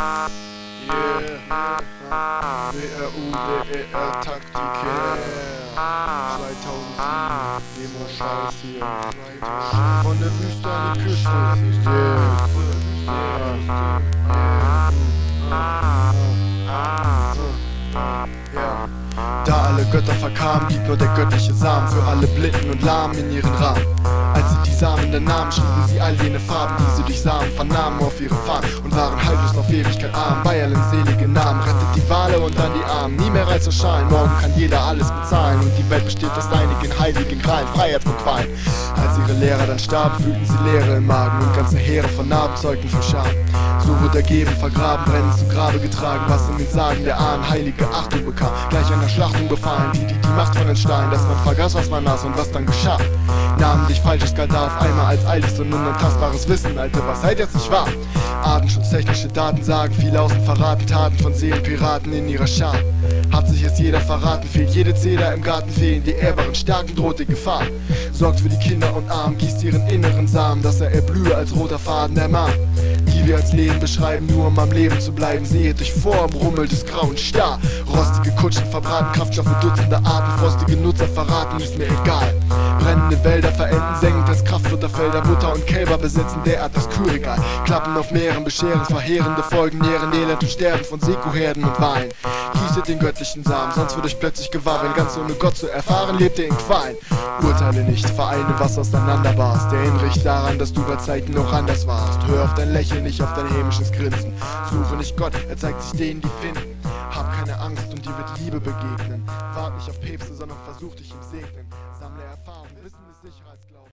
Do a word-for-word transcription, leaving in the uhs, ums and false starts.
W R U D E R Taktiker zweitausendsieben, Demo-Scheiß hier. Von der Wüste an die Küste. Yeah. Yeah. Da alle Götter verkamen, blieb nur der göttliche Samen für alle Blinden und Lahmen in ihren Rahmen. Als sie die Samen der Namen schrieben sie all jene Farben, die sie durch Samen vernahmen auf ihre Fahnen und waren haltlos auf Ewigkeit arm. Bei allen seligen Namen rettet die Wale und dann die Armen. Nie mehr Reis und Schalen, morgen kann jeder alles bezahlen und die Welt besteht aus einigen heiligen Krallen, Freiheit von Qualen. Als ihre Lehrer dann starben, fühlten sie Leere im Magen und ganze Heere von Narben zeugten von Scham. So wurde ergeben, vergraben, brennend zu Grabe getragen, was in den Sagen der Ahnen heilige Achtung bekam. Gleich einer Schlachtung befallen, die, die die Macht von den Steinen, dass man vergaß, was man las und was dann geschah. Namentlich Falsches galt da auf einmal als eiligst und unantastbares Wissen, Alter, was halt jetzt nicht wahr? Artenschutztechnische Daten sagen, viele außen verraten Taten von Seelenpiraten in ihrer Schar. Hat sich jetzt jeder verraten, fehlt jede Zeder im Garten, fehlen die ehrbaren Starken, droht die Gefahr. Sorgt für die Kinder und Armen, gießt ihren inneren Samen, dass er erblühe als roter Faden der Mahn. Die wir als Leben beschreiben, nur um am Leben zu bleiben, sehet euch vor, Brummel des grauen Star. Rostige Kutschen verbraten Kraftstoffe dutzender Arten, frostige Nutzer verraten, ist mir egal. Brennende Wälder verenden sengend als Kraftfutterfelder, Butter und Kälber besetzen derart das Kühlregal. Klappen auf Meeren bescheren verheerende Folgen, nähren Elend und Sterben von Sekuherden und Wahlen. Gießet den göttlichen Samen, sonst wird euch plötzlich gewahr, wenn ganz ohne Gott zu erfahren, lebt ihr in Qualen. Urteile nicht, vereine, was auseinander warst. Erinnere dich daran, dass du bei Zeiten noch anders warst. Hör auf dein Lächeln, nicht auf dein hämisches Grinsen. Suche nicht Gott, er zeigt sich denen, die finden. Hab keine Angst und dir wird Liebe begegnen. Wart nicht auf Päpste, sondern versuch dich im Segnen. Sammle Erfahrung, Wissen ist Sicherheitsglauben.